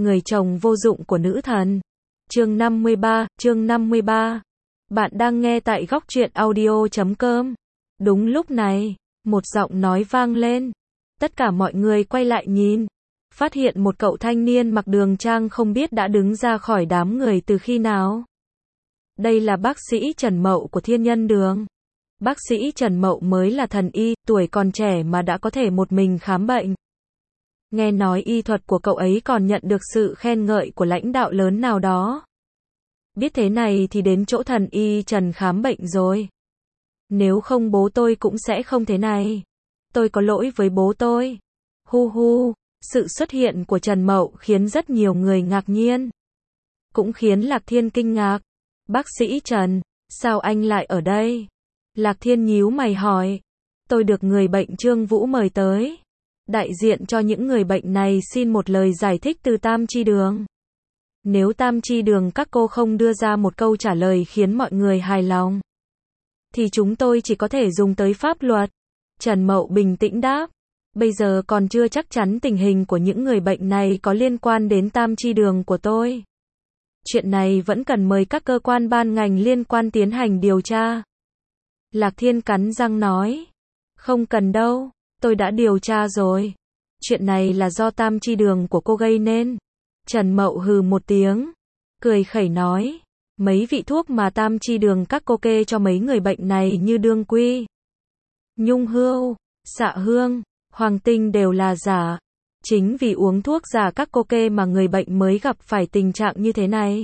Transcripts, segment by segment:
Người chồng vô dụng của nữ thần. Chương 53. Bạn đang nghe tại góc truyện audio.com. Đúng lúc này, một giọng nói vang lên. Tất cả mọi người quay lại nhìn. Phát hiện một cậu thanh niên mặc đường trang không biết đã đứng ra khỏi đám người từ khi nào. Đây là bác sĩ Trần Mậu của Thiên Nhân Đường. Bác sĩ Trần Mậu mới là thần y, tuổi còn trẻ mà đã có thể một mình khám bệnh. Nghe nói y thuật của cậu ấy còn nhận được sự khen ngợi của lãnh đạo lớn nào đó. Biết thế này thì đến chỗ thần y Trần khám bệnh rồi. Nếu không bố tôi cũng sẽ không thế này. Tôi có lỗi với bố tôi. Hu hu, sự xuất hiện của Trần Mậu khiến rất nhiều người ngạc nhiên. Cũng khiến Lạc Thiên kinh ngạc. Bác sĩ Trần, sao anh lại ở đây? Lạc Thiên nhíu mày hỏi. Tôi được người bệnh Trương Vũ mời tới. Đại diện cho những người bệnh này xin một lời giải thích từ Tam Chi Đường. Nếu Tam Chi Đường các cô không đưa ra một câu trả lời khiến mọi người hài lòng, thì chúng tôi chỉ có thể dùng tới pháp luật. Trần Mậu bình tĩnh đáp. Bây giờ còn chưa chắc chắn tình hình của những người bệnh này có liên quan đến Tam Chi Đường của tôi. Chuyện này vẫn cần mời các cơ quan ban ngành liên quan tiến hành điều tra. Lạc Thiên cắn răng nói. Không cần đâu, tôi đã điều tra rồi. Chuyện này là do Tam Chi Đường của cô gây nên. Trần Mậu hừ một tiếng, cười khẩy nói. Mấy vị thuốc mà Tam Chi Đường các cô kê cho mấy người bệnh này như đương quy, nhung hưu, xạ hương, hoàng tinh đều là giả. Chính vì uống thuốc giả các cô kê mà người bệnh mới gặp phải tình trạng như thế này.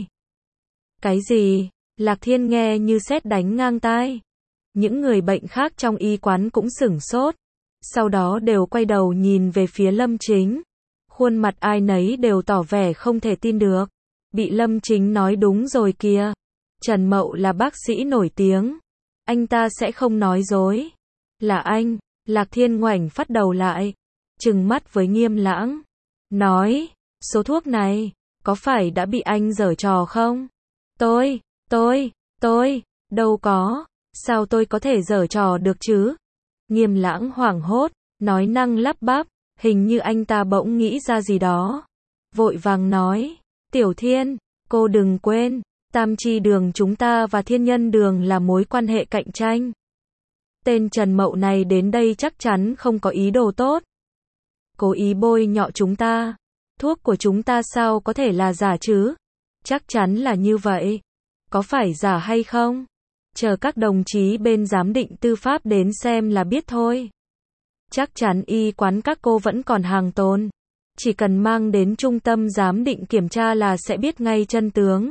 Cái gì? Lạc Thiên nghe như sét đánh ngang tai. Những người bệnh khác trong y quán cũng sửng sốt. Sau đó đều quay đầu nhìn về phía Lâm Chính. Khuôn mặt ai nấy đều tỏ vẻ không thể tin được. Bị Lâm Chính nói đúng rồi kìa. Trần Mậu là bác sĩ nổi tiếng. Anh ta sẽ không nói dối. Là anh. Lạc Thiên ngoảnh phát đầu lại, trừng mắt với Nghiêm Lãng. Nói, số thuốc này, có phải đã bị anh giở trò không? Tôi, đâu có. Sao tôi có thể giở trò được chứ? Nghiêm Lãng hoảng hốt, nói năng lắp bắp, hình như anh ta bỗng nghĩ ra gì đó. Vội vàng nói, Tiểu Thiên, cô đừng quên, Tam Chi Đường chúng ta và Thiên Nhân Đường là mối quan hệ cạnh tranh. Tên Trần Mậu này đến đây chắc chắn không có ý đồ tốt. Cố ý bôi nhọ chúng ta. Thuốc của chúng ta sao có thể là giả chứ? Chắc chắn là như vậy. Có phải giả hay không? Chờ các đồng chí bên giám định tư pháp đến xem là biết thôi. Chắc chắn y quán các cô vẫn còn hàng tồn. Chỉ cần mang đến trung tâm giám định kiểm tra là sẽ biết ngay chân tướng.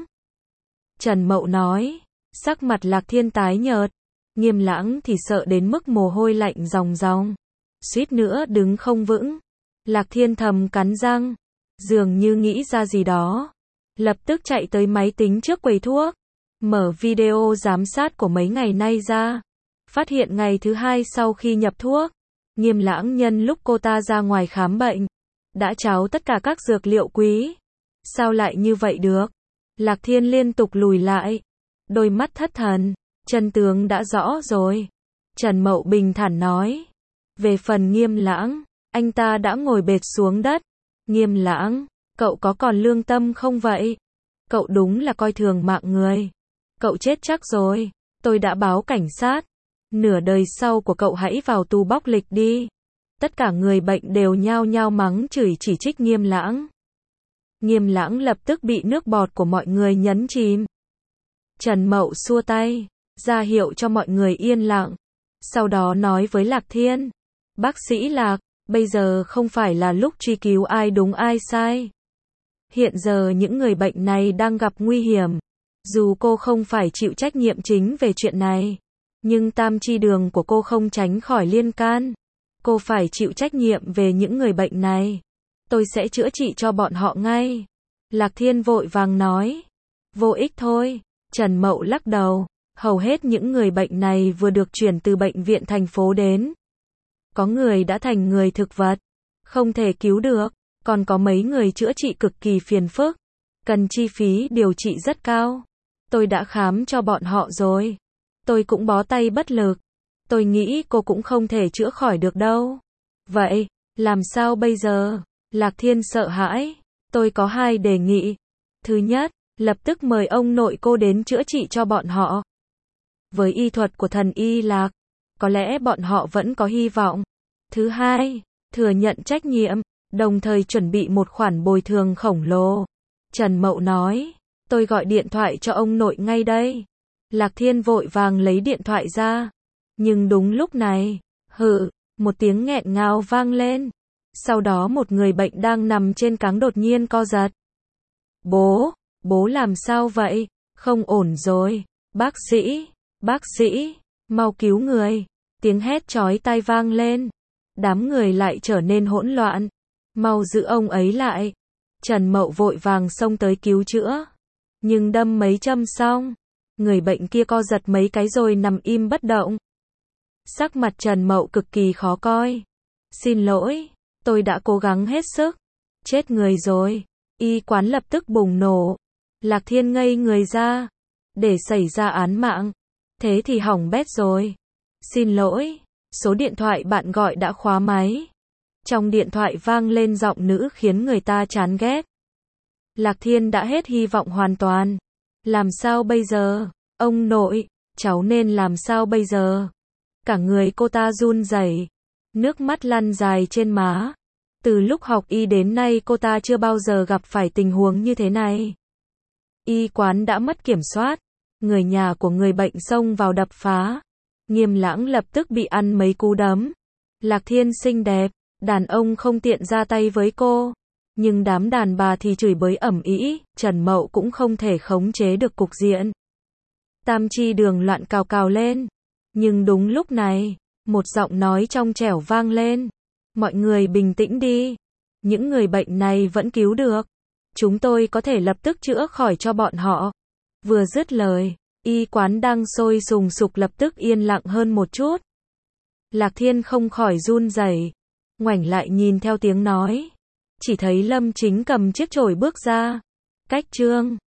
Trần Mậu nói. Sắc mặt Lạc Thiên tái nhợt. Nghiêm Lãng thì sợ đến mức mồ hôi lạnh ròng ròng. Suýt nữa đứng không vững. Lạc Thiên thầm cắn răng. Dường như nghĩ ra gì đó. Lập tức chạy tới máy tính trước quầy thuốc. Mở video giám sát của mấy ngày nay ra. Phát hiện ngày thứ 2 sau khi nhập thuốc. Nghiêm Lãng nhân lúc cô ta ra ngoài khám bệnh. Đã tráo tất cả các dược liệu quý. Sao lại như vậy được? Lạc Thiên liên tục lùi lại. Đôi mắt thất thần. Chân tướng đã rõ rồi. Trần Mậu bình thản nói. Về phần Nghiêm Lãng, anh ta đã ngồi bệt xuống đất. Nghiêm Lãng, cậu có còn lương tâm không vậy? Cậu đúng là coi thường mạng người. Cậu chết chắc rồi. Tôi đã báo cảnh sát. Nửa đời sau của cậu hãy vào tù bóc lịch đi. Tất cả người bệnh đều nhao nhao mắng chửi chỉ trích Nghiêm Lãng. Nghiêm Lãng lập tức bị nước bọt của mọi người nhấn chìm. Trần Mậu xua tay, ra hiệu cho mọi người yên lặng. Sau đó nói với Lạc Thiên. Bác sĩ Lạc, bây giờ không phải là lúc truy cứu ai đúng ai sai. Hiện giờ những người bệnh này đang gặp nguy hiểm. Dù cô không phải chịu trách nhiệm chính về chuyện này, nhưng Tam Chi Đường của cô không tránh khỏi liên can. Cô phải chịu trách nhiệm về những người bệnh này. Tôi sẽ chữa trị cho bọn họ ngay. Lạc Thiên vội vàng nói. Vô ích thôi. Trần Mậu lắc đầu. Hầu hết những người bệnh này vừa được chuyển từ bệnh viện thành phố đến. Có người đã thành người thực vật, không thể cứu được. Còn có mấy người chữa trị cực kỳ phiền phức, cần chi phí điều trị rất cao. Tôi đã khám cho bọn họ rồi. Tôi cũng bó tay bất lực. Tôi nghĩ cô cũng không thể chữa khỏi được đâu. Vậy, làm sao bây giờ? Lạc Thiên sợ hãi. Tôi có 2 đề nghị. Thứ nhất, lập tức mời ông nội cô đến chữa trị cho bọn họ. Với y thuật của thần y Lạc, có lẽ bọn họ vẫn có hy vọng. Thứ hai, thừa nhận trách nhiệm, đồng thời chuẩn bị một khoản bồi thường khổng lồ. Trần Mậu nói, tôi gọi điện thoại cho ông nội ngay đây. Lạc Thiên vội vàng lấy điện thoại ra. Nhưng đúng lúc này, một tiếng nghẹn ngào vang lên. Sau đó một người bệnh đang nằm trên cáng đột nhiên co giật. Bố làm sao vậy? Không ổn rồi. Bác sĩ, mau cứu người. Tiếng hét chói tai vang lên. Đám người lại trở nên hỗn loạn. Mau giữ ông ấy lại. Trần Mậu vội vàng xông tới cứu chữa. Nhưng đâm mấy châm xong, người bệnh kia co giật mấy cái rồi nằm im bất động. Sắc mặt Trần Mậu cực kỳ khó coi. Xin lỗi, tôi đã cố gắng hết sức. Chết người rồi. Y quán lập tức bùng nổ. Lạc Thiên ngây người ra. Để xảy ra án mạng. Thế thì hỏng bét rồi. Xin lỗi, số điện thoại bạn gọi đã khóa máy. Trong điện thoại vang lên giọng nữ khiến người ta chán ghét. Lạc Thiên đã hết hy vọng hoàn toàn. Làm sao bây giờ? Ông nội, cháu nên làm sao bây giờ? Cả người cô ta run rẩy, nước mắt lăn dài trên má. Từ lúc học y đến nay cô ta chưa bao giờ gặp phải tình huống như thế này. Y quán đã mất kiểm soát. Người nhà của người bệnh xông vào đập phá. Nghiêm Lãng lập tức bị ăn mấy cú đấm. Lạc Thiên xinh đẹp, đàn ông không tiện ra tay với cô. Nhưng đám đàn bà thì chửi bới ầm ĩ, Trần Mậu cũng không thể khống chế được cục diện. Tam chi đường loạn cào cào lên. Nhưng đúng lúc này, một giọng nói trong trẻo vang lên. Mọi người bình tĩnh đi. Những người bệnh này vẫn cứu được. Chúng tôi có thể lập tức chữa khỏi cho bọn họ. Vừa dứt lời, y quán đang sôi sùng sục lập tức yên lặng hơn một chút. Lạc Thiên không khỏi run rẩy, ngoảnh lại nhìn theo tiếng nói. Chỉ thấy Lâm Chính cầm chiếc chổi bước ra. Cách Trương